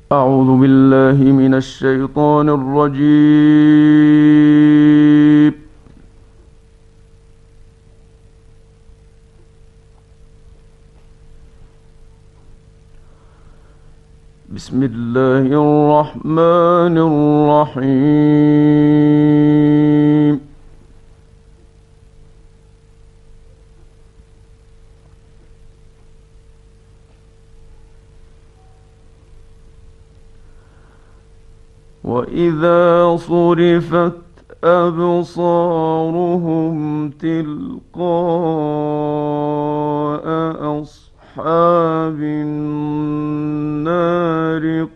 أعوذ بالله من الشيطان الرجيم. بسم الله الرحمن الرحيم. وإذا صرفت أبصارهم تلقاء أصحاب النار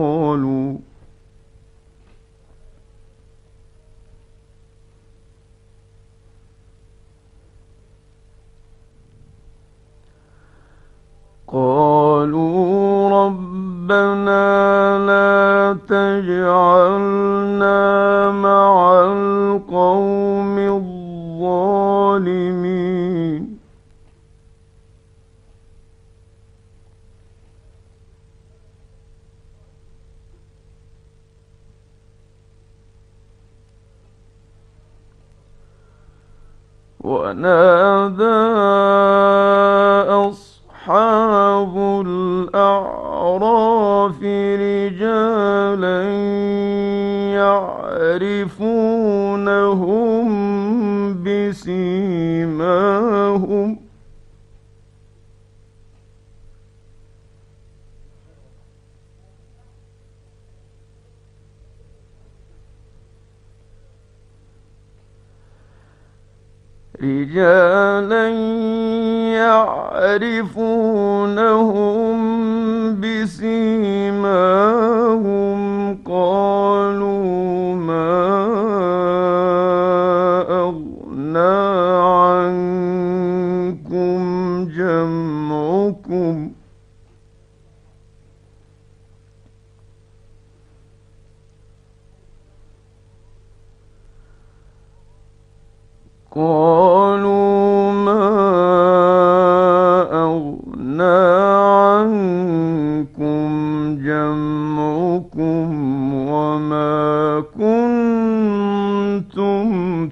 قالوا ربنا لا تجعلنا مع القوم الظالمين. ونادى أصحاب الأعراف رجالا يعرفونهم بسيماهم رجالا يعرفونهم بسيماهم قالوا ما أغنى عنكم جمعكم قالوا ما أغنى عنكم جمعكم وما كنتم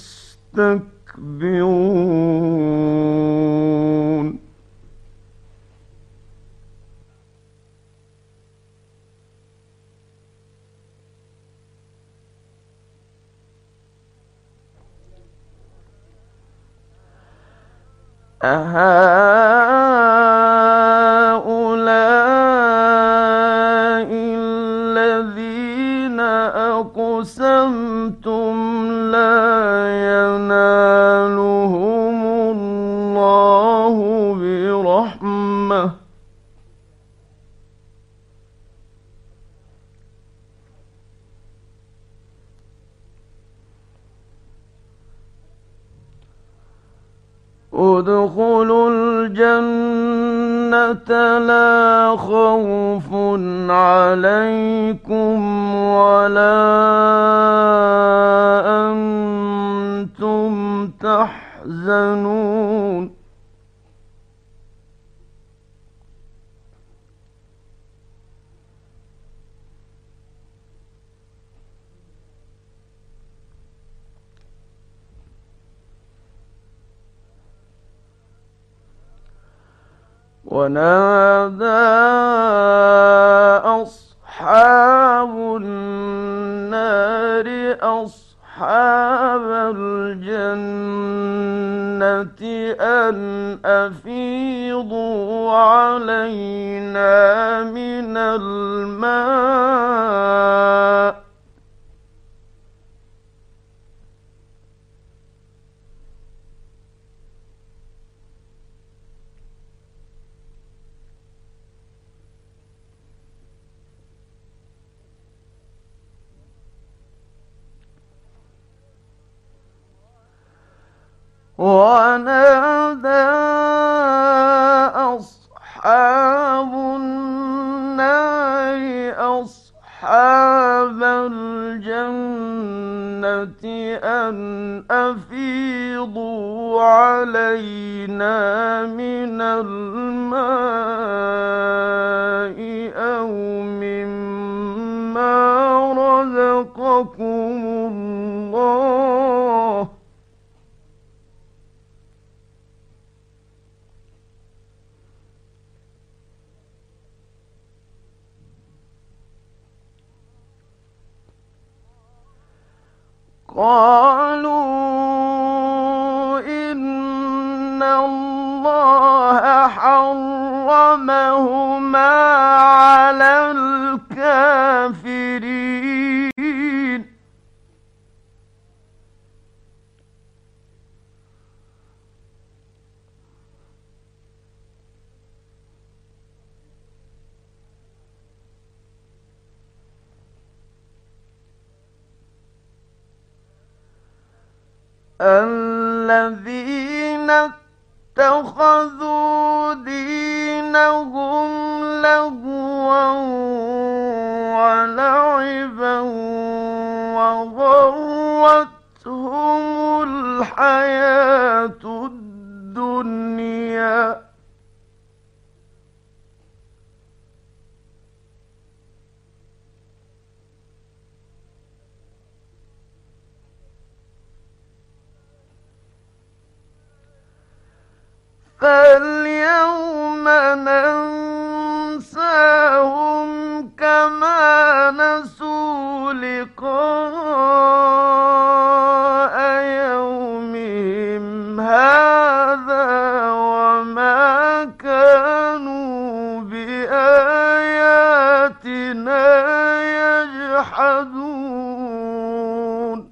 تستكبرون. أهؤلاء الذين أقسمتم لا ينالهم الله برحمة ادخلوا الجنة لا خوف عليكم ولا أنتم تحزنون. ونادى أصحاب النار أصحاب الجنة أن أفيضوا علينا من الماء ونادى أصحاب النار أصحاب أصحاب الجنة أن أفيضوا علينا من الماء أو مما رزقكم الله. قالوا إن الله حرمهما على الكافرين. الذين اتخذوا دينهم لهوا ولعبا وغرتهم الحياة الدنيا فاليوم ننساهم كما نسوا لقاء يومهم هذا وما كانوا بآياتنا يجحدون.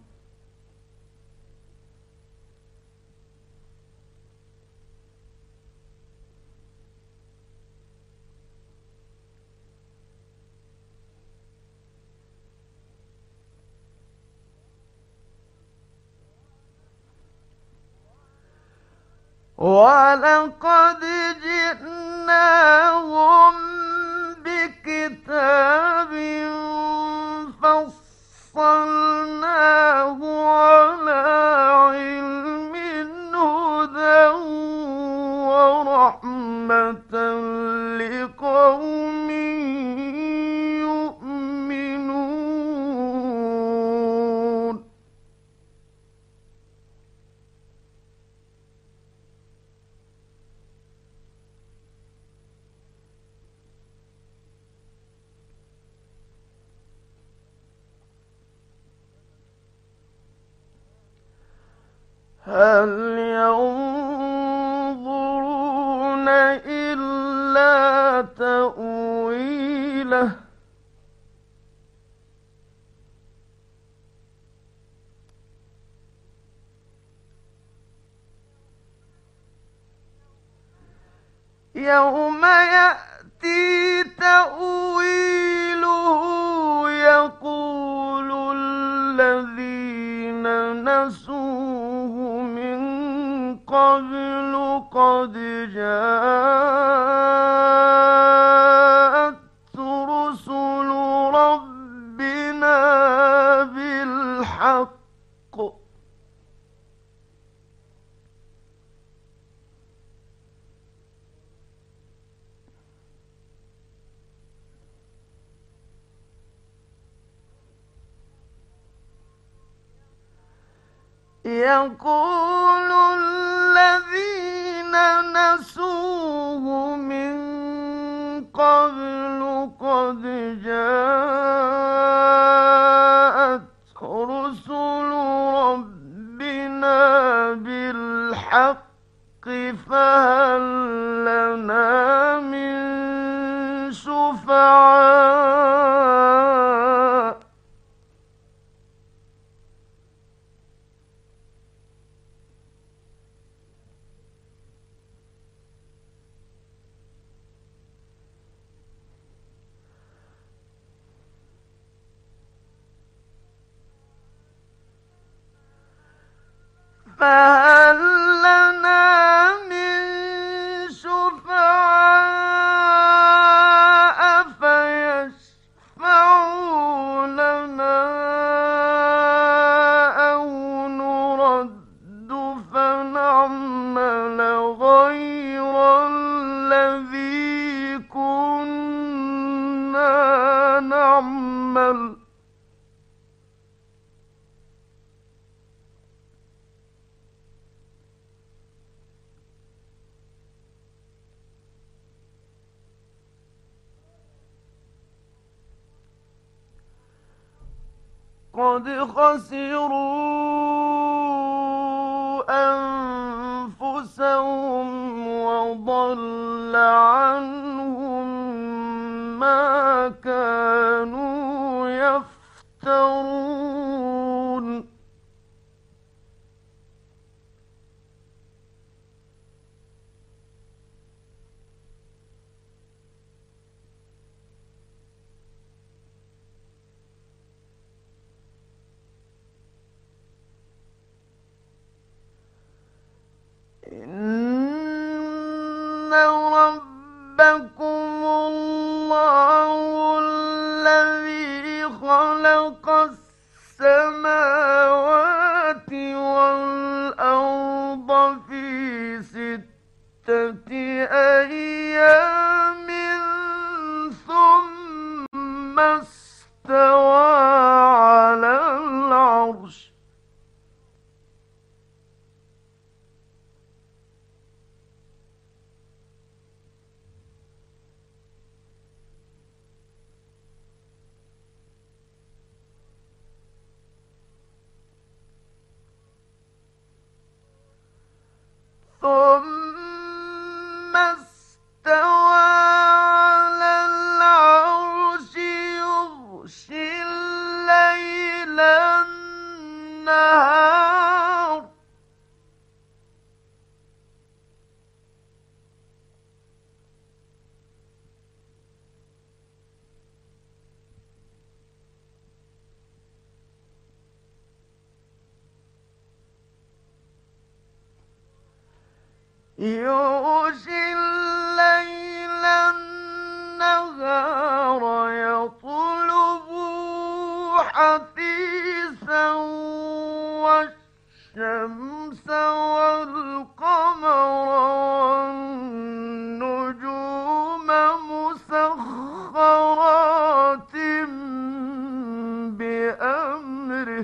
ولقد جئناهم بكتاب فصلناه على علم هدى ورحمة لقوم يؤمنون. هل ينظرون إلا تأويله يوم يأتي تأويله يقول الذين نسوه من قبل قد جاءت رسل ربنا بالحق يقول الذين نسوه من قبل قد جاءت رسل ربنا بالحق فهل لنا من شفعاء فهل لنا من شفعاء فيشفعوا نعمل قد خسروا أنفسهم وضل عنهم ما كانوا يفترون إن ربكم الله الذي خلق السماوات والأرض في 6 أيام ثم استوى على العرش ثم استوى على العرش يغشي الليل النهار يغشي الليل النهار يطلبه حثيثا والشمس والقمر والنجوم مسخرات بأمره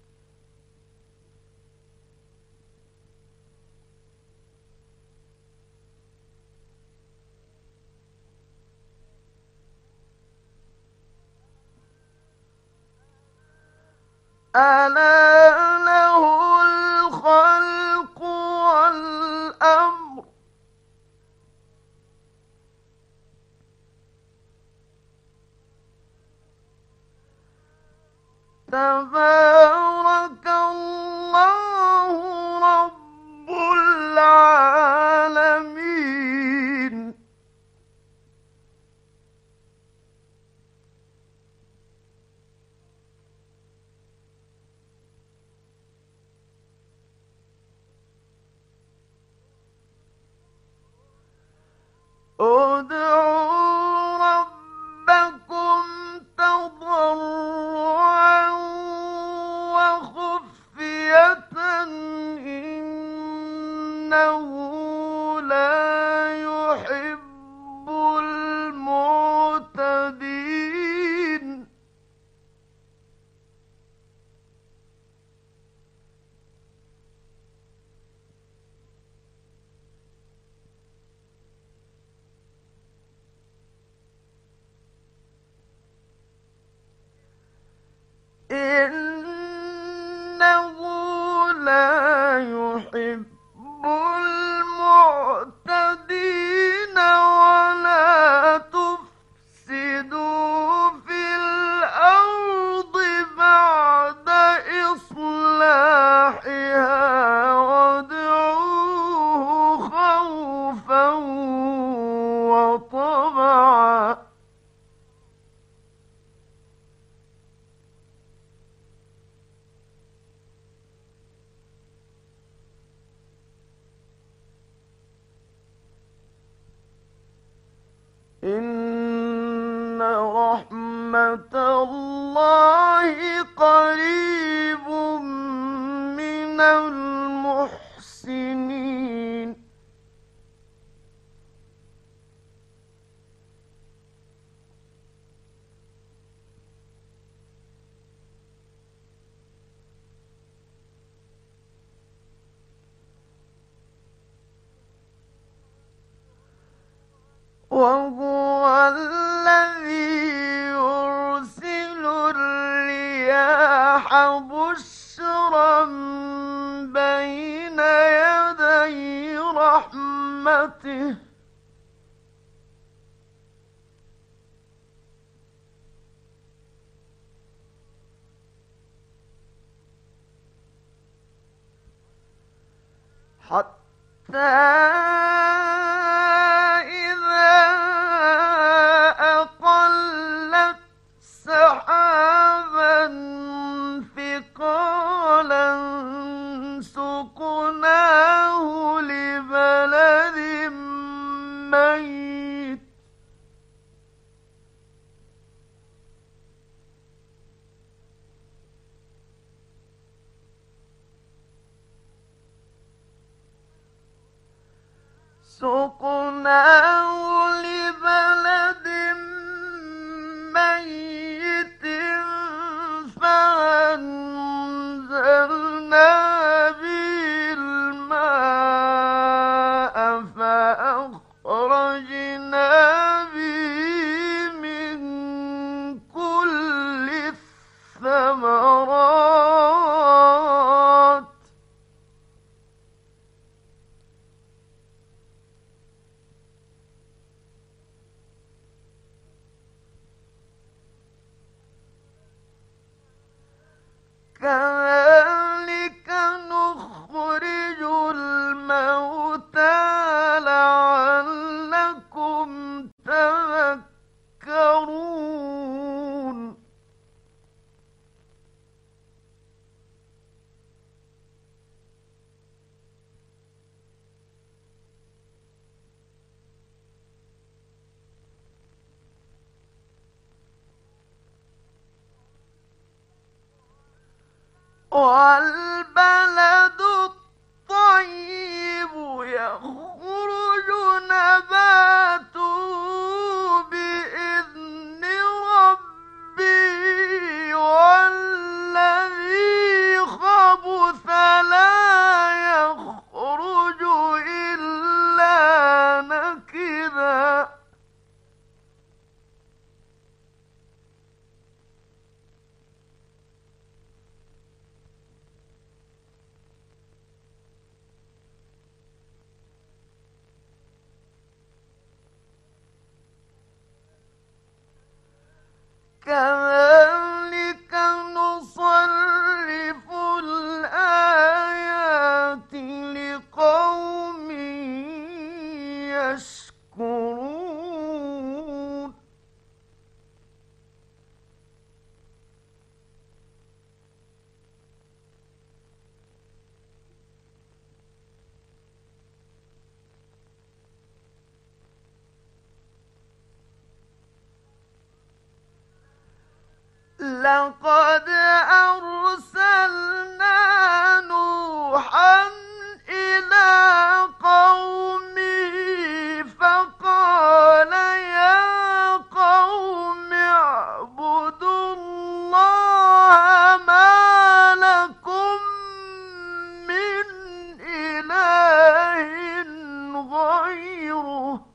ألا له الخلق والأمر تبارك الله رب العالمين ادعوا ربكم تضرعا وخفية إنه لا يحب المعتدين إنه لا يحب المعتدين ولا تفسدوا في الأرض بعد إصلاحها وادعوه خوفا وطمعا إن رحمة الله قريب من المحسنين وهو الذي يرسل الرياح بشرا بين يدي رحمته حتى إذا أقلت سحابا ثقالا سقناه لبلد ميت سقناه لبلد ميت فأنزلنا به الماء فأخرجنا به من كل الثمرات كذلك نخرج الموتى لعلكم تذكرون والبلد الطيب يخرج نباته بإذن ربه والذي خبث لا يخرج إلا نكدا كذلك نصرف الآيات لقوم يشكرون لقد أرسلنا نوحا إلى قومه فقال يا قوم اعبدوا الله ما لكم من إله غيره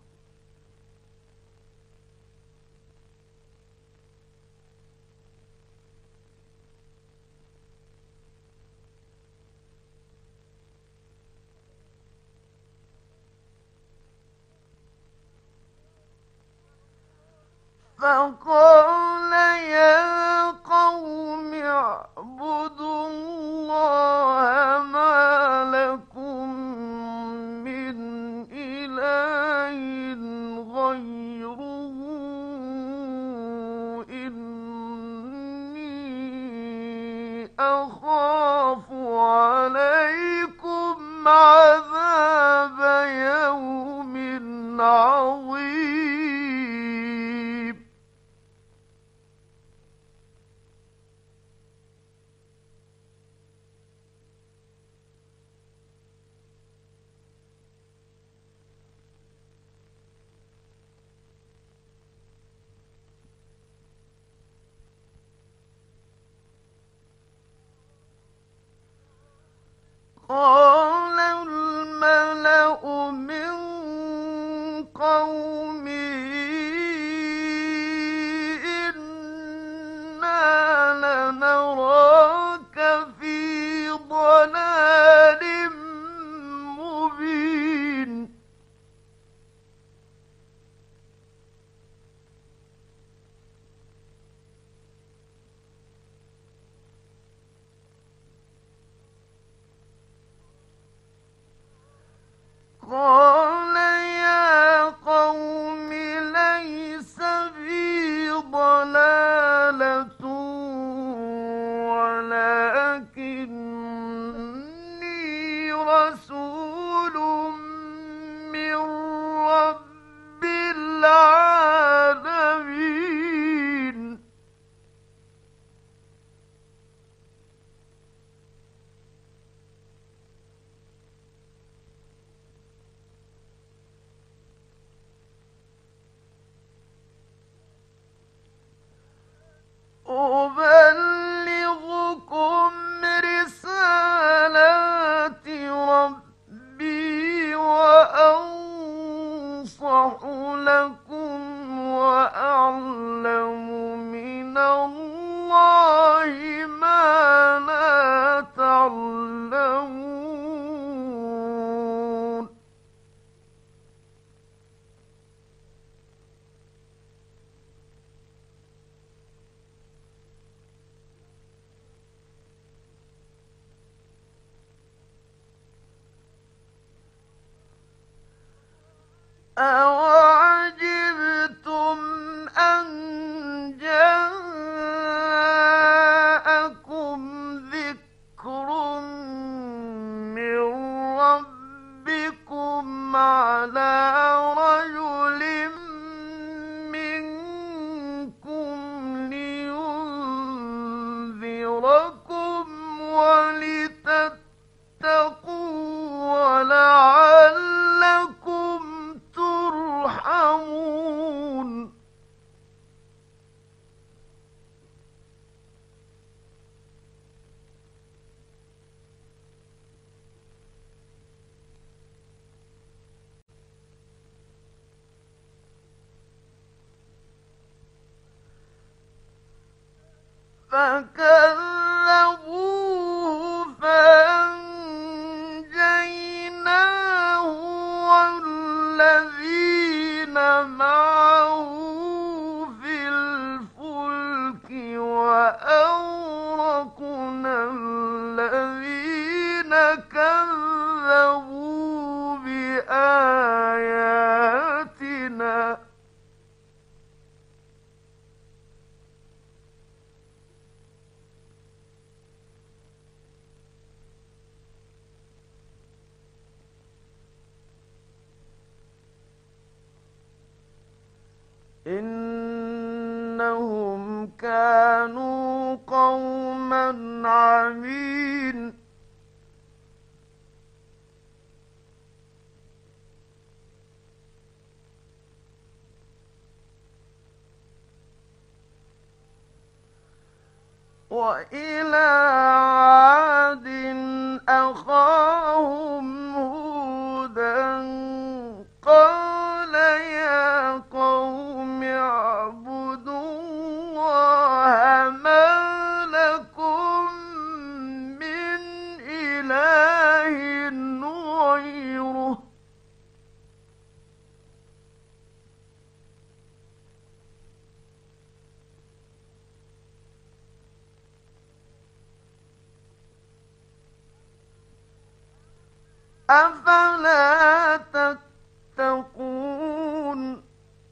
فقال يا قوم اعبدوا الله ما لكم من إله غيره إني أخاف عليكم عذاب يوم عظيم قال الملأ من قومه قال يا قوم ليس بي ضلالة ولكني رسول من رب العالمين. أبلغكم رسالات ربي وأنصح لكم وأعلم من الله ما لا تعلمون. أَوَعَجِبْتُمْ أَن جَاءَكُمْ ذِكْرٌ مِّن رَّبِّكُمْ عَلَىٰ رَجُلٍ مِّنكُمْ لِيُنذِرَكُمْ وَلِتَتَّقُوا وَلَعَلَّكُمْ تُرْحَمُونَ. فكذبوه فأنجيناه والذين معه في الفلك وأغرقنا الذين كذبوا بآياتنا. إنهم كانوا قوما عمين. وإلى عاد أخاهم هودا قال يا قوم اعبدوا الله ما لكم من إله غيره أفلا تتقون.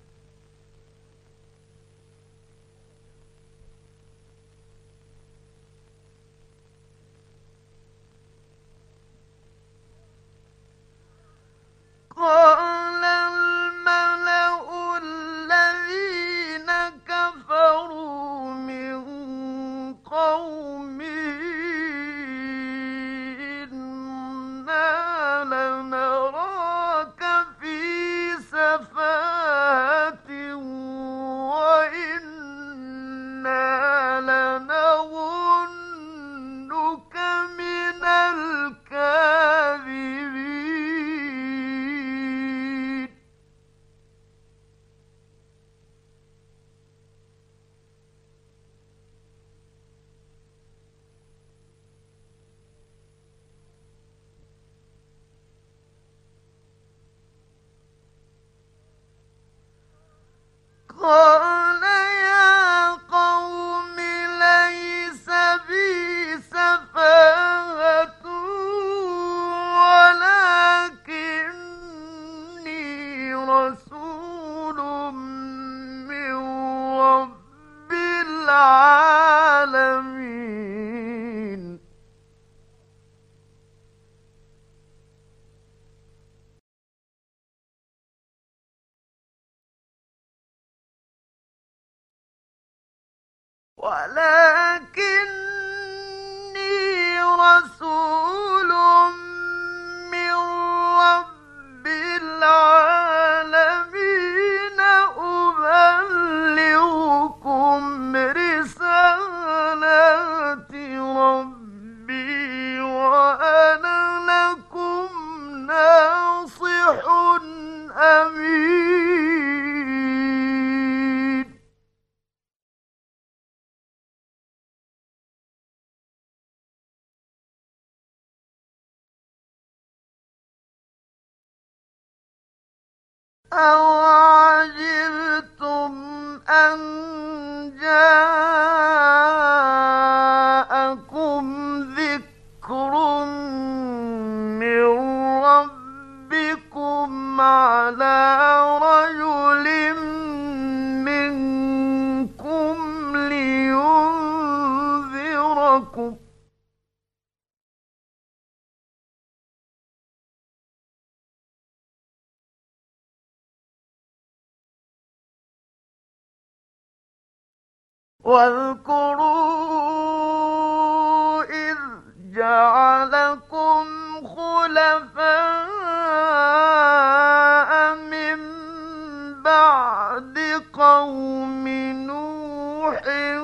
قال الملأ الذين كفروا من قومه إنا لنراك في سفاهة وإنا لنظنك من الكاذبين. قال يا قوم ليس بي سفاهة ولكني العالمين. ولكني رسول من رب العالمين أبلغكم رسالات ربي وأنا لكم ناصح أمين. أَوَعَجِبْتُمْ أَن جَاءَكُمْ ذِكْرٌ مِّن رَّبِّكُمْ عَلَىٰ رَجُلٍ مِّنكُمْ لِيُنذِرَكُمْ ۚ واذكروا إذ جعلكم خلفاء من بعد قوم نوح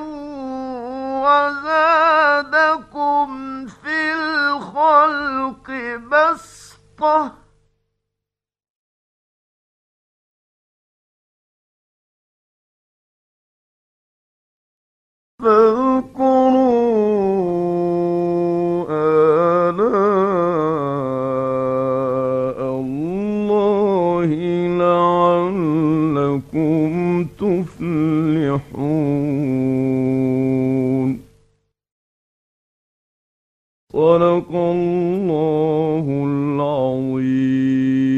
وزادكم في الخلق بسطة. فاذكروا آلاء الله لعلكم تفلحون. صدق الله العظيم.